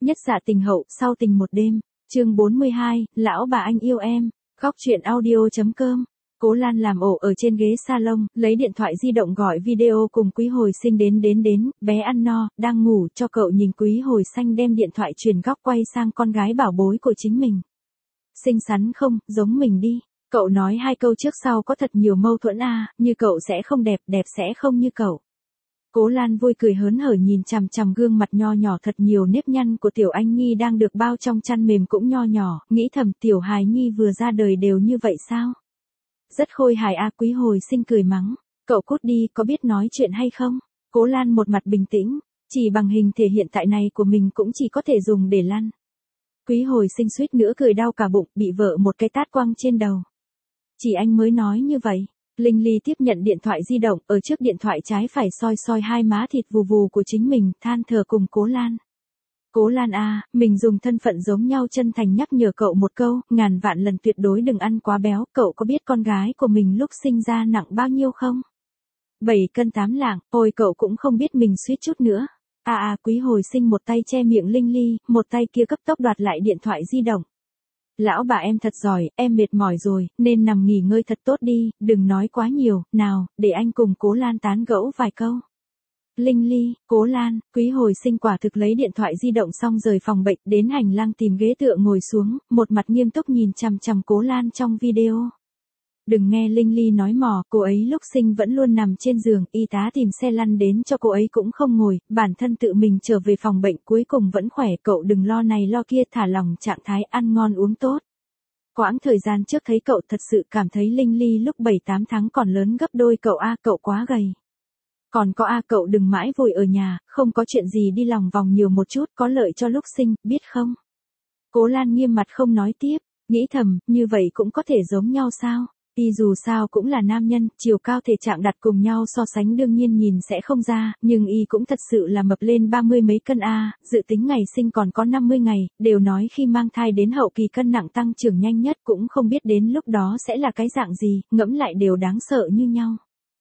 Nhất dạ tình hậu, sau tình một đêm. Chương 42, lão bà anh yêu em. Góc truyện audio.com. Cố Lan làm ổ ở trên ghế salon, lấy điện thoại di động gọi video cùng Quý Hồi Sinh đến, bé ăn no, đang ngủ, cho cậu nhìn. Quý Hồi Sinh đem điện thoại truyền góc quay sang con gái bảo bối của chính mình. Xinh xắn không, giống mình đi. Cậu nói hai câu trước sau có thật nhiều mâu thuẫn như cậu sẽ không đẹp, đẹp sẽ không như cậu. Cố Lan vui cười hớn hở nhìn chằm chằm gương mặt nho nhỏ thật nhiều nếp nhăn của Tiểu Anh Nhi đang được bao trong chăn mềm cũng nho nhỏ, nghĩ thầm Tiểu hài Nhi vừa ra đời đều như vậy sao? Rất khôi hài Quý Hồi Sinh cười mắng, cậu cút đi, có biết nói chuyện hay không? Cố Lan một mặt bình tĩnh, chỉ bằng hình thể hiện tại này của mình cũng chỉ có thể dùng để lăn. Quý Hồi Sinh suýt nữa cười đau cả bụng, bị vợ một cái tát quăng trên đầu. Chỉ anh mới nói như vậy. Linh Ly tiếp nhận điện thoại di động, ở trước điện thoại trái phải soi hai má thịt vù vù của chính mình, than thở cùng Cố Lan. Cố Lan mình dùng thân phận giống nhau chân thành nhắc nhở cậu một câu, ngàn vạn lần tuyệt đối đừng ăn quá béo, cậu có biết con gái của mình lúc sinh ra nặng bao nhiêu không? 7 cân 8 lạng, ôi cậu cũng không biết mình suýt chút nữa. Quý Hồi Sinh một tay che miệng Linh Ly, một tay kia cấp tốc đoạt lại điện thoại di động. Lão bà em thật giỏi, em mệt mỏi rồi, nên nằm nghỉ ngơi thật tốt đi, đừng nói quá nhiều, nào, để anh cùng Cố Lan tán gẫu vài câu. Linh Ly, Cố Lan, Quý Hồi Sinh quả thực lấy điện thoại di động xong rời phòng bệnh, đến hành lang tìm ghế tựa ngồi xuống, một mặt nghiêm túc nhìn chằm chằm Cố Lan trong video. Đừng nghe Linh Ly nói mò, cô ấy lúc sinh vẫn luôn nằm trên giường, y tá tìm xe lăn đến cho cô ấy cũng không ngồi, bản thân tự mình trở về phòng bệnh cuối cùng vẫn khỏe, cậu đừng lo này lo kia, thả lỏng trạng thái, ăn ngon uống tốt. Quãng thời gian trước thấy cậu thật sự cảm thấy Linh Ly lúc 7-8 tháng còn lớn gấp đôi cậu cậu quá gầy. Còn có cậu đừng mãi vội ở nhà, không có chuyện gì đi lòng vòng nhiều một chút, có lợi cho lúc sinh, biết không? Cố Lan nghiêm mặt không nói tiếp, nghĩ thầm, như vậy cũng có thể giống nhau sao? Y dù sao cũng là nam nhân, chiều cao thể trạng đặt cùng nhau so sánh đương nhiên nhìn sẽ không ra, nhưng y cũng thật sự là mập lên 30 mấy cân dự tính ngày sinh còn có 50 ngày, đều nói khi mang thai đến hậu kỳ cân nặng tăng trưởng nhanh nhất, cũng không biết đến lúc đó sẽ là cái dạng gì, ngẫm lại đều đáng sợ như nhau.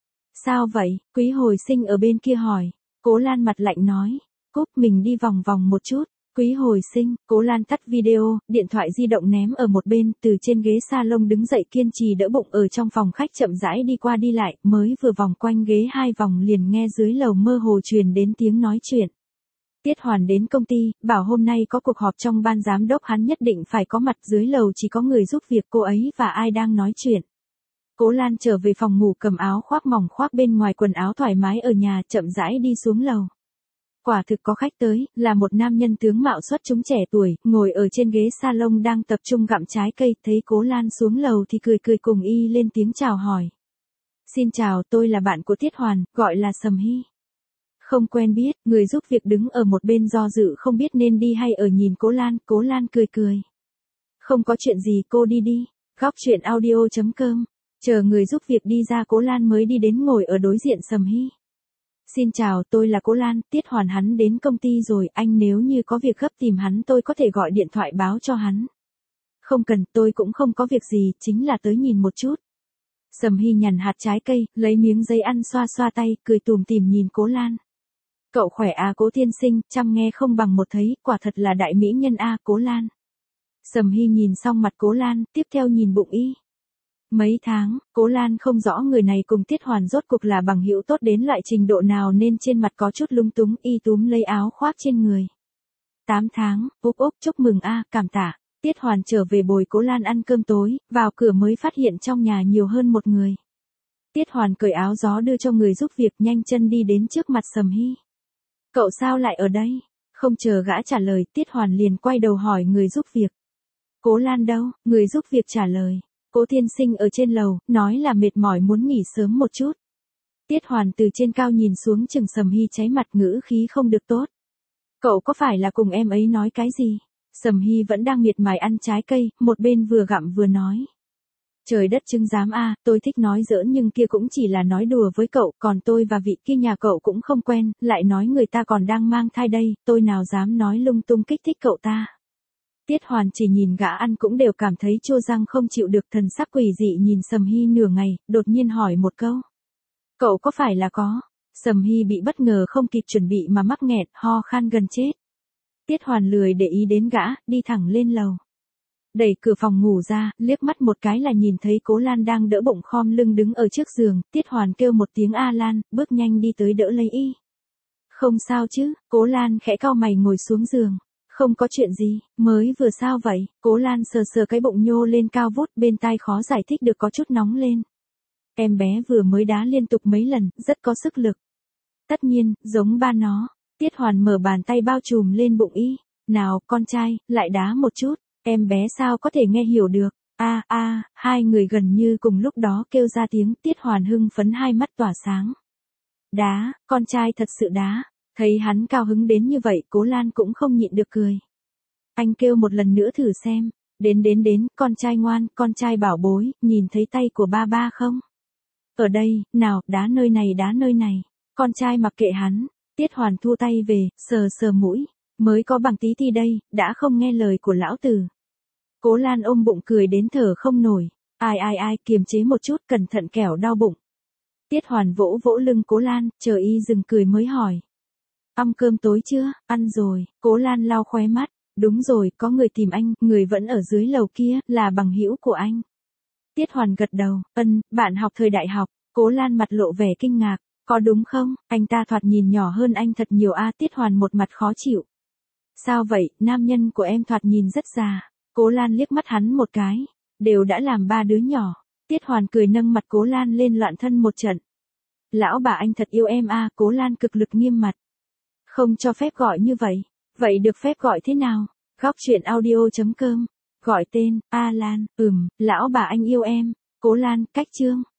Sao vậy? Quý Hồi Sinh ở bên kia hỏi. Cố Lan mặt lạnh nói, cúp, mình đi vòng vòng một chút. Quý Hồi Sinh, Cố Lan tắt video, điện thoại di động ném ở một bên, từ trên ghế salon đứng dậy kiên trì đỡ bụng ở trong phòng khách chậm rãi đi qua đi lại, mới vừa vòng quanh ghế 2 vòng liền nghe dưới lầu mơ hồ truyền đến tiếng nói chuyện. Tiết Hoàn đến công ty, bảo hôm nay có cuộc họp trong ban giám đốc, hắn nhất định phải có mặt, dưới lầu chỉ có người giúp việc cô ấy và ai đang nói chuyện. Cố Lan trở về phòng ngủ cầm áo khoác mỏng khoác bên ngoài quần áo thoải mái ở nhà, chậm rãi đi xuống lầu. Quả thực có khách tới, là một nam nhân tướng mạo xuất chúng trẻ tuổi, ngồi ở trên ghế salon đang tập trung gặm trái cây, thấy Cố Lan xuống lầu thì cười cùng y lên tiếng chào hỏi. Xin chào, tôi là bạn của Tiết Hoàn, gọi là Sầm Hy. Không quen biết, người giúp việc đứng ở một bên do dự không biết nên đi hay ở nhìn Cố Lan cười. Không có chuyện gì, cô đi đi. Góc truyện audio.com. Chờ người giúp việc đi ra, Cố Lan mới đi đến ngồi ở đối diện Sầm Hy. Xin chào, tôi là Cố Lan, Tiết Hoàn hắn đến công ty rồi, anh nếu như có việc gấp tìm hắn tôi có thể gọi điện thoại báo cho hắn. Không cần, tôi cũng không có việc gì, chính là tới nhìn một chút. Sầm Hy nhằn hạt trái cây, lấy miếng giấy ăn xoa tay, cười tủm tỉm nhìn Cố Lan. Cậu khỏe Cố tiên sinh, chăm nghe không bằng một thấy, quả thật là đại mỹ nhân Cố Lan. Sầm Hy nhìn xong mặt Cố Lan, tiếp theo nhìn bụng y. Mấy tháng, Cố Lan không rõ người này cùng Tiết Hoàn rốt cuộc là bằng hữu tốt đến loại trình độ nào nên trên mặt có chút lung túng, y túm lấy áo khoác trên người. 8 tháng, úp chúc mừng cảm tạ. Tiết Hoàn trở về bồi Cố Lan ăn cơm tối, vào cửa mới phát hiện trong nhà nhiều hơn một người. Tiết Hoàn cởi áo gió đưa cho người giúp việc, nhanh chân đi đến trước mặt Sầm Hy. Cậu sao lại ở đây? Không chờ gã trả lời, Tiết Hoàn liền quay đầu hỏi người giúp việc. Cố Lan đâu? Người giúp việc trả lời. Cố tiên sinh ở trên lầu, nói là mệt mỏi muốn nghỉ sớm một chút. Tiết Hoàn từ trên cao nhìn xuống chừng Sầm Hy cháy mặt, ngữ khí không được tốt. Cậu có phải là cùng em ấy nói cái gì? Sầm Hy vẫn đang miệt mài ăn trái cây, một bên vừa gặm vừa nói. Trời đất chứng giám tôi thích nói giỡn nhưng kia cũng chỉ là nói đùa với cậu, còn tôi và vị kia nhà cậu cũng không quen, lại nói người ta còn đang mang thai đây, tôi nào dám nói lung tung kích thích cậu ta. Tiết Hoàn chỉ nhìn gã ăn cũng đều cảm thấy chua răng không chịu được, thần sắc quỷ dị nhìn Sầm Hy nửa ngày, đột nhiên hỏi một câu. Cậu có phải là có? Sầm Hy bị bất ngờ không kịp chuẩn bị mà mắc nghẹt, ho khan gần chết. Tiết Hoàn lười để ý đến gã, đi thẳng lên lầu. Đẩy cửa phòng ngủ ra, liếc mắt một cái là nhìn thấy Cố Lan đang đỡ bụng khom lưng đứng ở trước giường, Tiết Hoàn kêu một tiếng A Lan, bước nhanh đi tới đỡ lấy y. Không sao chứ, Cố Lan khẽ cau mày ngồi xuống giường. Không có chuyện gì, mới vừa sao vậy, Cố Lan sờ sờ cái bụng nhô lên cao vút bên tai khó giải thích được có chút nóng lên. Em bé vừa mới đá liên tục mấy lần, rất có sức lực. Tất nhiên, giống ba nó. Tiết Hoàn mở bàn tay bao trùm lên bụng y. Nào, con trai, lại đá một chút. Em bé sao có thể nghe hiểu được. Hai người gần như cùng lúc đó kêu ra tiếng. Tiết Hoàn hưng phấn hai mắt tỏa sáng. Đá, con trai thật sự đá. Thấy hắn cao hứng đến như vậy, Cố Lan cũng không nhịn được cười. Anh kêu một lần nữa thử xem. Đến, con trai ngoan, con trai bảo bối, nhìn thấy tay của ba ba không? Ở đây, nào, đá nơi này. Con trai mặc kệ hắn. Tiết Hoàn thu tay về, sờ sờ mũi. Mới có bằng tí thì đây, đã không nghe lời của lão tử. Cố Lan ôm bụng cười đến thở không nổi. Ai, kiềm chế một chút, cẩn thận kẻo đau bụng. Tiết Hoàn vỗ vỗ lưng Cố Lan, chờ y dừng cười mới hỏi. Ăn cơm tối chưa? Ăn rồi. Cố Lan lau khóe mắt. Đúng rồi, có người tìm anh, người vẫn ở dưới lầu kia, là bằng hữu của anh. Tiết Hoàn gật đầu, bạn học thời đại học. Cố Lan mặt lộ vẻ kinh ngạc. Có đúng không? Anh ta thoạt nhìn nhỏ hơn anh thật nhiều Tiết Hoàn một mặt khó chịu. Sao vậy, nam nhân của em thoạt nhìn rất già. Cố Lan liếc mắt hắn một cái. Đều đã làm ba đứa nhỏ. Tiết Hoàn cười nâng mặt Cố Lan lên loạn thân một trận. Lão bà anh thật yêu em Cố Lan cực lực nghiêm mặt. Không cho phép gọi như vậy. Vậy được phép gọi thế nào? Góc truyện audio.com. Gọi tên, A Lan, lão bà anh yêu em. Cố Lan, cách chương.